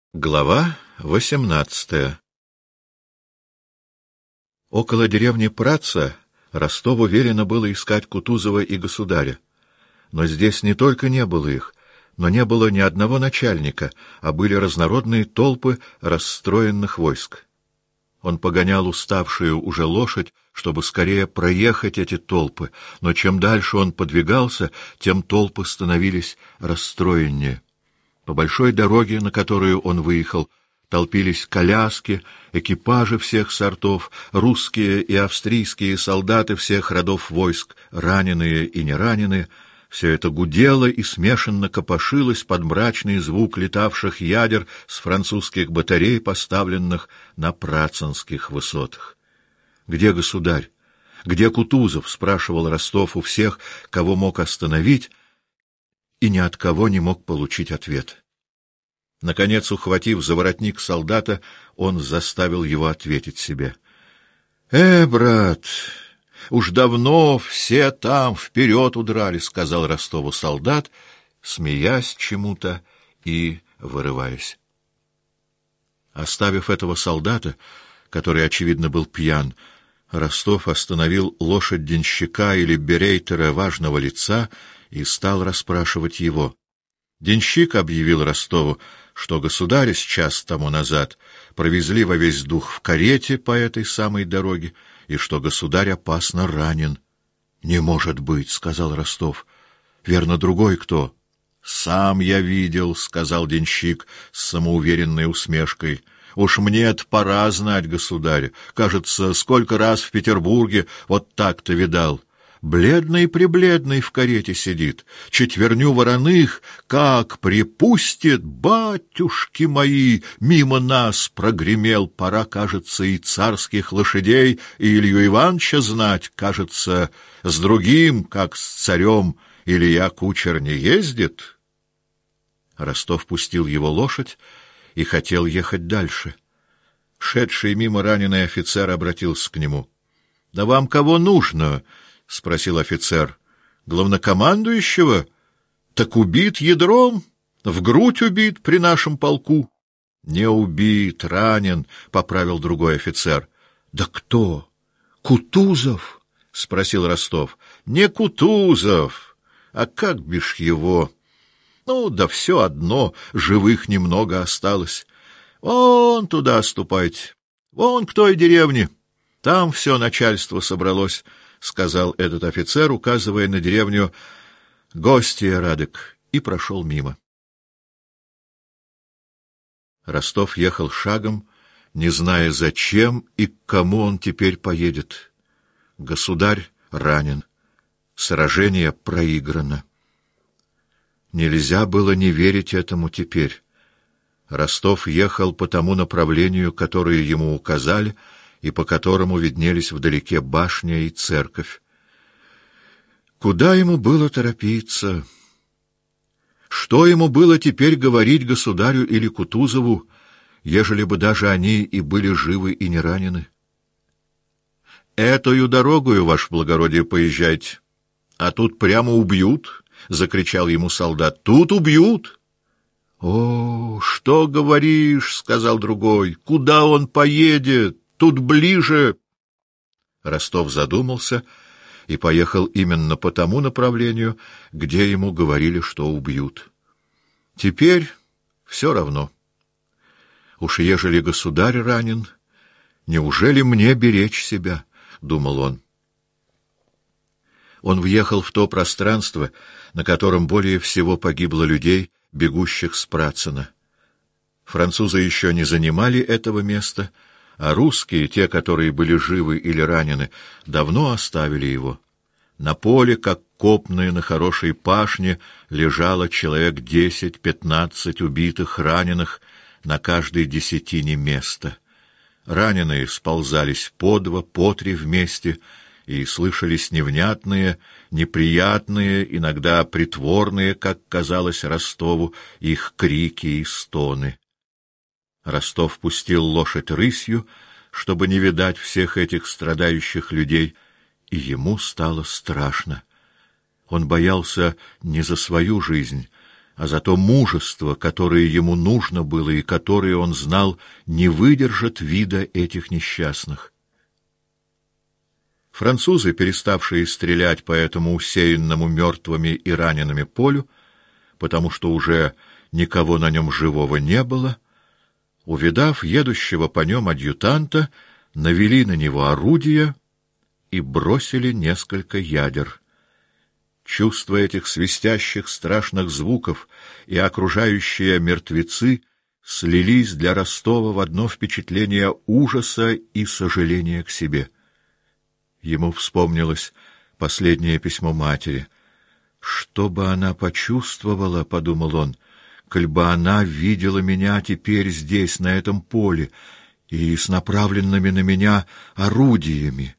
Глава 18. Около деревни Праца Ростову велено было искать Кутузова и государя. Но здесь не только не было их, но не было ни одного начальника, а были разнородные толпы расстроенных войск. Он погонял уставшую уже лошадь, чтобы скорее проехать эти толпы, но чем дальше он подвигался, тем толпы становились расстроеннее. По большой дороге, на которую он выехал, толпились коляски, экипажи всех сортов, русские и австрийские солдаты всех родов войск, раненые и нераненые. Все это гудело и смешанно копошилось под мрачный звук летавших ядер с французских батарей, поставленных на працанских высотах. «Где государь? Где Кутузов?» — спрашивал Ростов у всех, кого мог остановить, и ни от кого не мог получить ответ. Наконец, ухватив за воротник солдата, он заставил его ответить себе. Брат, уж давно все там вперед удрали», — сказал Ростову солдат, смеясь чему-то и вырываясь. Оставив этого солдата, который, очевидно, был пьян, Ростов остановил лошадь денщика или берейтера важного лица и стал расспрашивать его. Денщик объявил Ростову, что государя час тому назад провезли во весь дух в карете по этой самой дороге, и что государь опасно ранен. — Не может быть, — сказал Ростов. — Верно, другой кто? — Сам я видел, — сказал денщик с самоуверенной усмешкой. — Уж мне-то пора знать государя. Кажется, сколько раз в Петербурге вот так-то видал. Бледный-пребледный в карете сидит, четверню вороных, как припустит, батюшки мои, мимо нас прогремел. Пора, кажется, и царских лошадей, и Илью Ивановича знать, кажется, с другим, как с царем, Илья кучер не ездит. Ростов пустил его лошадь и хотел ехать дальше. Шедший мимо раненый офицер обратился к нему. — Да вам кого нужно? — спросил офицер. — Главнокомандующего? Так убит ядром, в грудь убит при нашем полку. — Не убит, ранен, — поправил другой офицер. — Да кто? Кутузов? — спросил Ростов. — Не Кутузов, а как бишь его? Ну, да все одно, живых немного осталось. Вон туда ступайте, вон к той деревне. Там все начальство собралось, — сказал этот офицер, указывая на деревню Гостия Радек, и прошел мимо. Ростов ехал шагом, не зная, зачем и к кому он теперь поедет. Государь ранен, сражение проиграно. Нельзя было не верить этому теперь. Ростов ехал по тому направлению, которое ему указали, и по которому виднелись вдалеке башня и церковь. Куда ему было торопиться? Что ему было теперь говорить государю или Кутузову, ежели бы даже они и были живы и не ранены? — Этою дорогою, ваше благородие, поезжайте, а тут прямо убьют, — закричал ему солдат. — Тут убьют! — О, что говоришь, — сказал другой, — куда он поедет? Тут ближе. Ростов задумался и поехал именно по тому направлению, где ему говорили, что убьют. Теперь все равно. Уж ежели государь ранен, неужели мне беречь себя, — думал он. Он въехал в то пространство, на котором более всего погибло людей, бегущих с Працина. Французы еще не занимали этого места, а русские, те, которые были живы или ранены, давно оставили его. На поле, как копные на хорошей пашне, лежало человек 10-15 убитых, раненых, на каждой десятине места. Раненые сползались по два, по три вместе, и слышались невнятные, неприятные, иногда притворные, как казалось Ростову, их крики и стоны. Ростов пустил лошадь рысью, чтобы не видать всех этих страдающих людей, и ему стало страшно. Он боялся не за свою жизнь, а за то мужество, которое ему нужно было и которое, он знал, не выдержит вида этих несчастных. Французы, переставшие стрелять по этому усеянному мертвыми и ранеными полю, потому что уже никого на нем живого не было, увидав едущего по нем адъютанта, навели на него орудия и бросили несколько ядер. Чувство этих свистящих страшных звуков и окружающие мертвецы слились для Ростова в одно впечатление ужаса и сожаления к себе. Ему вспомнилось последнее письмо матери. «Что бы она почувствовала, — подумал он, — коль бы она видела меня теперь здесь, на этом поле, и с направленными на меня орудиями».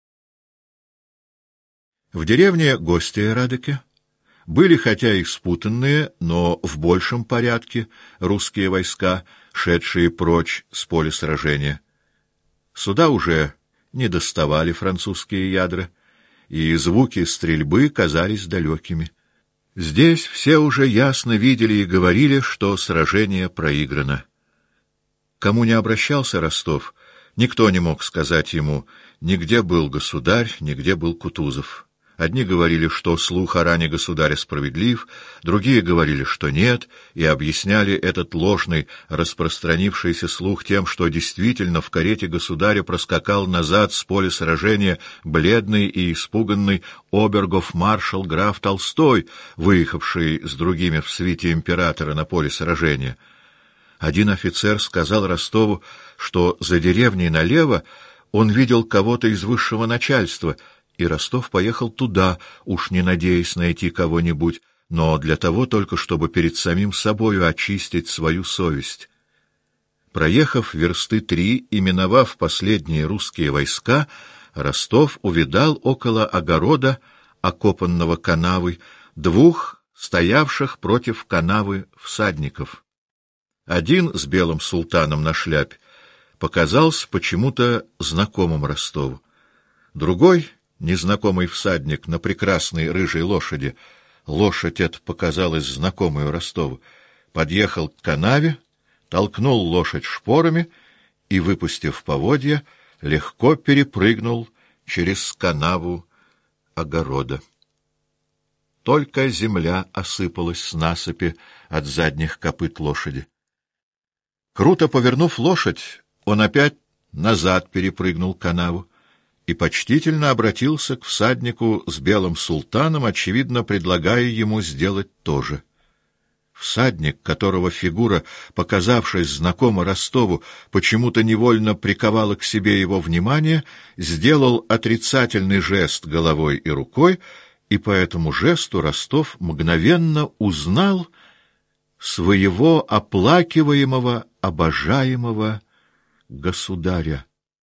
В деревне Гостия-Радеке были, хотя и спутанные, но в большем порядке русские войска, шедшие прочь с поля сражения. Сюда уже не доставали французские ядра, и звуки стрельбы казались далекими. Здесь все уже ясно видели и говорили, что сражение проиграно. Кому не обращался Ростов, никто не мог сказать ему, нигде был государь, нигде был Кутузов. Одни говорили, что слух о ране государя справедлив, другие говорили, что нет, и объясняли этот ложный, распространившийся слух тем, что действительно в карете государя проскакал назад с поля сражения бледный и испуганный обергофмаршал граф Толстой, выехавший с другими в свите императора на поле сражения. Один офицер сказал Ростову, что за деревней налево он видел кого-то из высшего начальства, и Ростов поехал туда, уж не надеясь найти кого-нибудь, но для того только, чтобы перед самим собою очистить свою совесть. Проехав версты 3 и миновав последние русские войска, Ростов увидал около огорода, окопанного канавой, 2 стоявших против канавы всадников. Один с белым султаном на шляпе показался почему-то знакомым Ростову. Другой, незнакомый всадник на прекрасной рыжей лошади, лошадь эта показалась знакомую Ростову, подъехал к канаве, толкнул лошадь шпорами и, выпустив поводья, легко перепрыгнул через канаву огорода. Только земля осыпалась с насыпи от задних копыт лошади. Круто повернув лошадь, он опять назад перепрыгнул канаву и почтительно обратился к всаднику с белым султаном, очевидно, предлагая ему сделать то же. Всадник, которого фигура, показавшись знакома Ростову, почему-то невольно приковала к себе его внимание, сделал отрицательный жест головой и рукой, и по этому жесту Ростов мгновенно узнал своего оплакиваемого, обожаемого государя.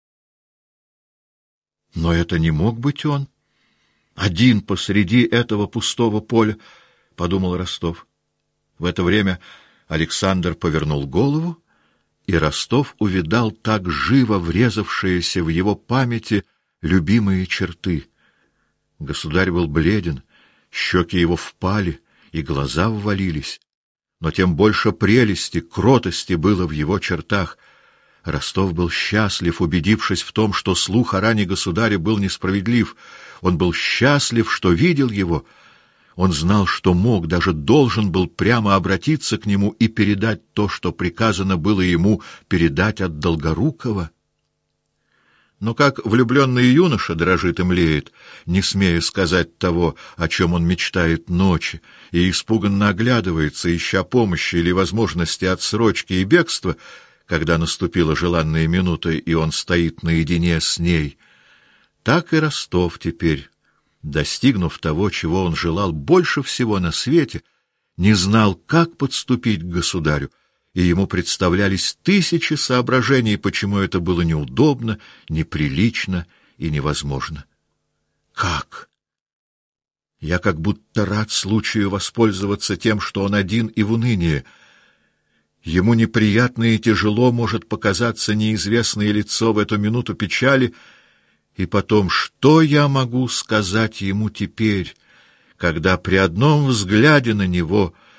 Но это не мог быть он, один посреди этого пустого поля, — подумал Ростов. В это время Александр повернул голову, и Ростов увидал так живо врезавшиеся в его памяти любимые черты. Государь был бледен, щеки его впали, и глаза ввалились, но тем больше прелести, кротости было в его чертах. Ростов был счастлив, убедившись в том, что слух о ране государя был несправедлив. Он был счастлив, что видел его. Он знал, что мог, даже должен был прямо обратиться к нему и передать то, что приказано было ему передать от Долгорукова. Но как влюбленный юноша дрожит и млеет, не смея сказать того, о чем он мечтает ночи, и испуганно оглядывается, ища помощи или возможности отсрочки и бегства, когда наступила желанная минута, и он стоит наедине с ней, так и Ростов теперь, достигнув того, чего он желал больше всего на свете, не знал, как подступить к государю, и ему представлялись тысячи соображений, почему это было неудобно, неприлично и невозможно. Как? Я как будто рад случаю воспользоваться тем, что он один и в унынии. Ему неприятно и тяжело может показаться неизвестное лицо в эту минуту печали, и потом, что я могу сказать ему теперь, когда при одном взгляде на него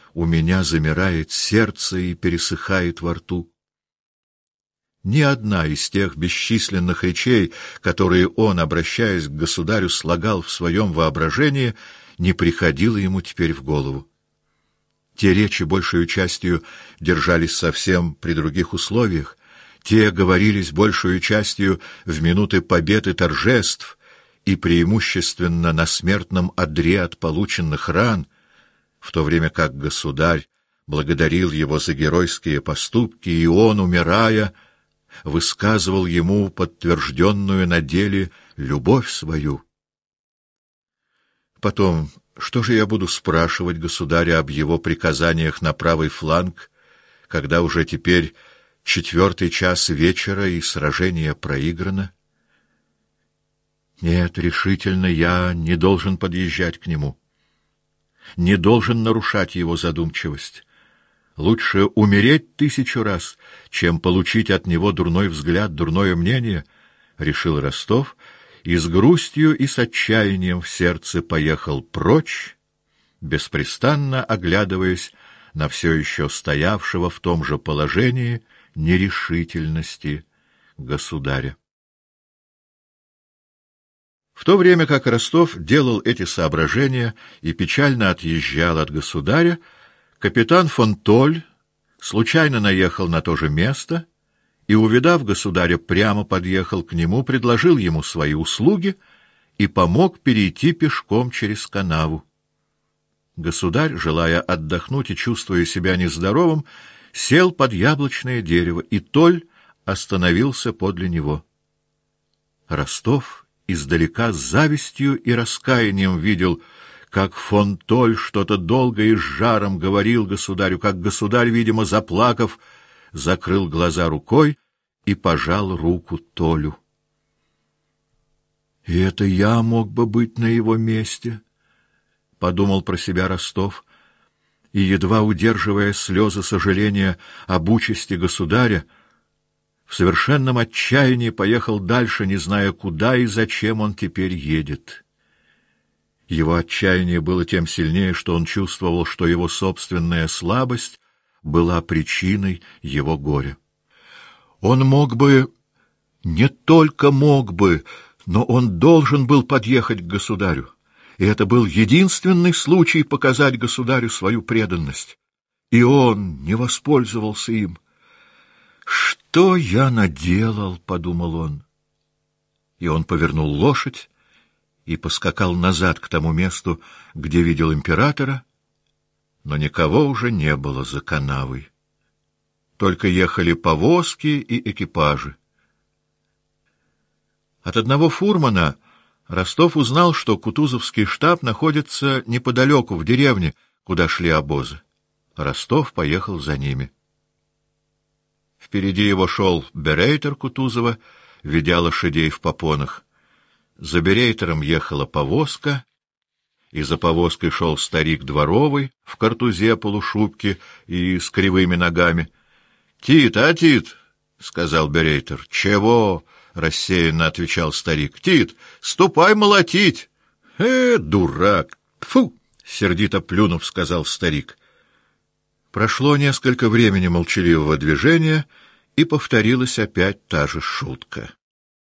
у меня замирает сердце и пересыхает во рту. Ни одна из тех бесчисленных речей, которые он, обращаясь к государю, слагал в своем воображении, не приходила ему теперь в голову. Те речи, большую частью, держались совсем при других условиях, те говорились большую частью в минуты побед и торжеств и преимущественно на смертном одре от полученных ран, в то время как государь благодарил его за геройские поступки, и он, умирая, высказывал ему подтвержденную на деле любовь свою. Потом, что же я буду спрашивать государя об его приказаниях на правый фланг, когда уже теперь 4 час вечера и сражение проиграно? Нет, решительно я не должен подъезжать к нему, не должен нарушать его задумчивость. Лучше умереть 1000 раз, чем получить от него дурной взгляд, дурное мнение, — решил Ростов, и с грустью и с отчаянием в сердце поехал прочь, беспрестанно оглядываясь на все еще стоявшего в том же положении нерешительности государя. В то время как Ростов делал эти соображения и печально отъезжал от государя, капитан фон Толь случайно наехал на то же место и, увидав государя, прямо подъехал к нему, предложил ему свои услуги и помог перейти пешком через канаву. Государь, желая отдохнуть и чувствуя себя нездоровым, сел под яблочное дерево, и Толь остановился подле него. Ростов издалека с завистью и раскаянием видел, как фон Толь что-то долго и с жаром говорил государю, как государь, видимо, заплакав, закрыл глаза рукой и пожал руку Толю. «И это я мог бы быть на его месте», — подумал про себя Ростов, и, едва удерживая слезы сожаления об участи государя, в совершенном отчаянии поехал дальше, не зная, куда и зачем он теперь едет. Его отчаяние было тем сильнее, что он чувствовал, что его собственная слабость была причиной его горя. Он мог бы, не только мог бы, но он должен был подъехать к государю, и это был единственный случай показать государю свою преданность. И он не воспользовался им. «Что я наделал?» — подумал он. И он повернул лошадь и поскакал назад к тому месту, где видел императора, но никого уже не было за канавой. Только ехали повозки и экипажи. От одного фурмана Ростов узнал, что Кутузовский штаб находится неподалеку, в деревне, куда шли обозы. Ростов поехал за ними. Впереди его шел берейтер Кутузова, ведя лошадей в попонах. За берейтером ехала повозка, и за повозкой шел старик дворовый в картузе, полушубке и с кривыми ногами. — Тит, Тит! — сказал берейтер. — Чего? — рассеянно отвечал старик. — Тит, ступай молотить! — дурак! Фу! — сердито плюнув, сказал старик. Прошло несколько времени молчаливого движения, и повторилась опять та же шутка.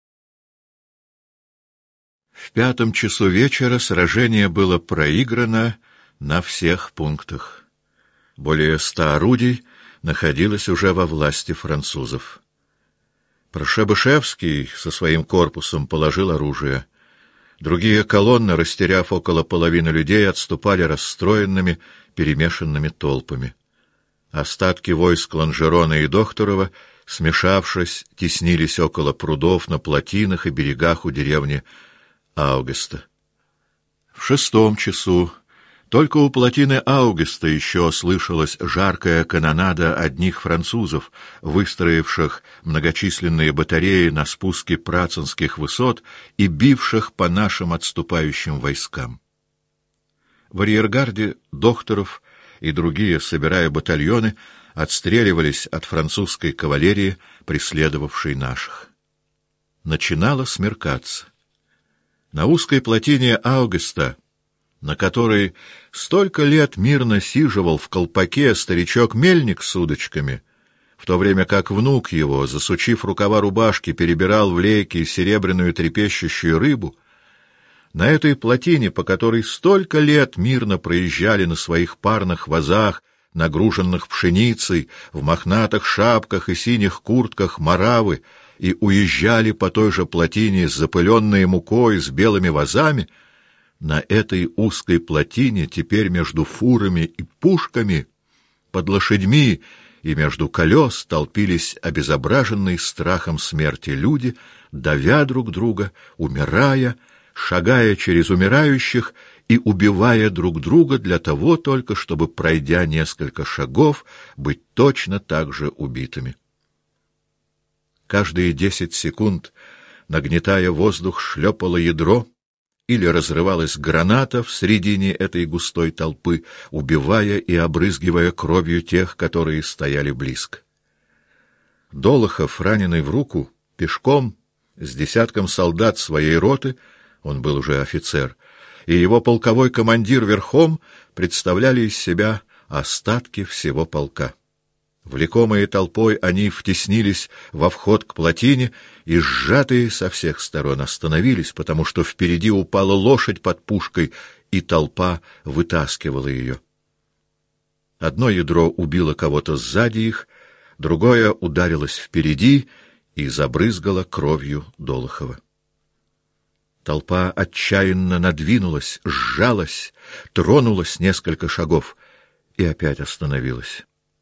В 5 часу вечера сражение было проиграно на всех пунктах. Более 100 орудий находилось уже во власти французов. Прошебышевский со своим корпусом положил оружие. Другие колонны, растеряв около половины людей, отступали расстроенными, перемешанными толпами. Остатки войск Ланжерона и Докторова, смешавшись, теснились около прудов, на плотинах и берегах у деревни Аугуста. В 6 часу только у плотины Аугуста еще слышалась жаркая канонада одних французов, выстроивших многочисленные батареи на спуске Працинских высот и бивших по нашим отступающим войскам. В арьергарде Докторов и другие, собирая батальоны, отстреливались от французской кавалерии, преследовавшей наших. Начинало смеркаться. На узкой плотине Аугуста на которой столько лет мирно сиживал в колпаке старичок-мельник с удочками, в то время как внук его, засучив рукава рубашки, перебирал в лейке серебряную трепещущую рыбу, на этой плотине, по которой столько лет мирно проезжали на своих парных вазах, нагруженных пшеницей, в мохнатых шапках и синих куртках маравы, и уезжали по той же плотине с запыленной мукой, с белыми вазами, на этой узкой плотине теперь между фурами и пушками, под лошадьми и между колес толпились обезображенные страхом смерти люди, давя друг друга, умирая, шагая через умирающих и убивая друг друга для того только, чтобы, пройдя несколько шагов, быть точно так же убитыми. Каждые 10 секунд, нагнетая воздух, шлепало ядро или разрывалась граната в середине этой густой толпы, убивая и обрызгивая кровью тех, которые стояли близко. Долохов, раненый в руку, пешком, с десятком солдат своей роты, он был уже офицер, и его полковой командир верхом представляли из себя остатки всего полка. Влекомые толпой, они втеснились во вход к плотине и, сжатые со всех сторон, остановились, потому что впереди упала лошадь под пушкой, и толпа вытаскивала ее. Одно ядро убило кого-то сзади их, другое ударилось впереди и забрызгало кровью Долохова. Толпа отчаянно надвинулась, сжалась, тронулась несколько шагов и опять остановилась.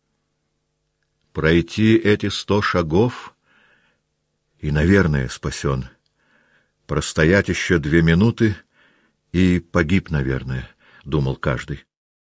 Пройти эти 100 шагов и, наверное, спасен. Простоять еще 2 минуты и погиб, наверное, — думал каждый.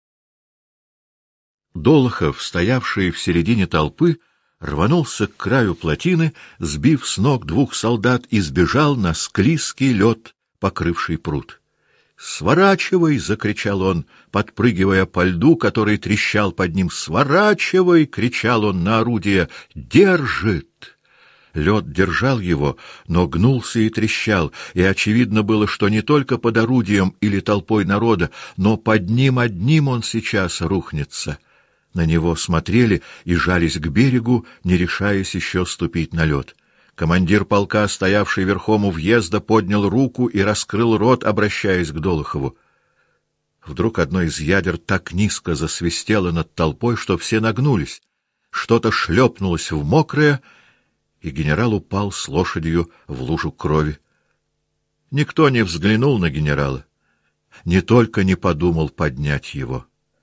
Долохов, стоявший в середине толпы, рванулся к краю плотины, сбив с ног 2 солдат, и сбежал на склизкий лед, покрывший пруд. «Сворачивай!» — закричал он, подпрыгивая по льду, который трещал под ним. «Сворачивай!» — кричал он на орудие. «Держит!» Лед держал его, но гнулся и трещал, и очевидно было, что не только под орудием или толпой народа, но под ним одним он сейчас рухнется. На него смотрели и жались к берегу, не решаясь еще ступить на лед. Командир полка, стоявший верхом у въезда, поднял руку и раскрыл рот, обращаясь к Долохову. Вдруг одно из ядер так низко засвистело над толпой, что все нагнулись. Что-то шлепнулось в мокрое, и генерал упал с лошадью в лужу крови. Никто не взглянул на генерала, не только не подумал поднять его.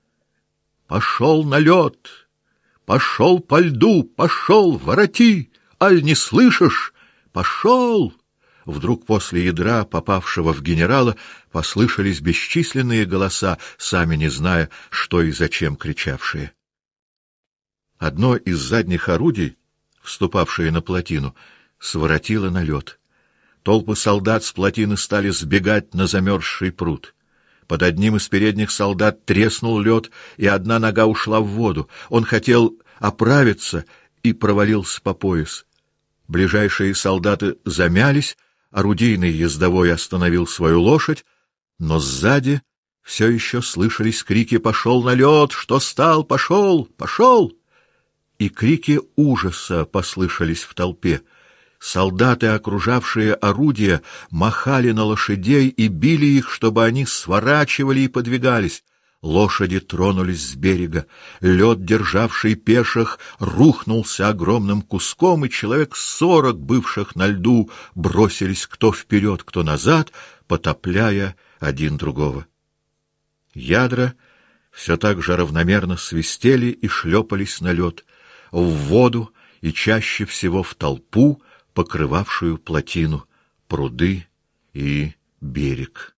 «Пошел на лед! Пошел по льду! Пошел, вороти! Аль не слышишь? Пошел!» Вдруг после ядра, попавшего в генерала, послышались бесчисленные голоса, сами не зная, что и зачем кричавшие. Одно из задних орудий, вступавшее на плотину, своротило на лед. Толпы солдат с плотины стали сбегать на замерзший пруд. Под одним из передних солдат треснул лед, и одна нога ушла в воду. Он хотел оправиться и провалился по пояс. Ближайшие солдаты замялись, орудийный ездовой остановил свою лошадь, но сзади все еще слышались крики «Пошел на лед! Что стал? Пошел! Пошел!» И крики ужаса послышались в толпе. Солдаты, окружавшие орудия, махали на лошадей и били их, чтобы они сворачивали и подвигались. Лошади тронулись с берега. Лед, державший пеших, рухнулся огромным куском, и человек 40, бывших на льду, бросились кто вперед, кто назад, потопляя один другого. Ядра все так же равномерно свистели и шлепались на лед, в воду и чаще всего в толпу, покрывавшую плотину, пруды и берег.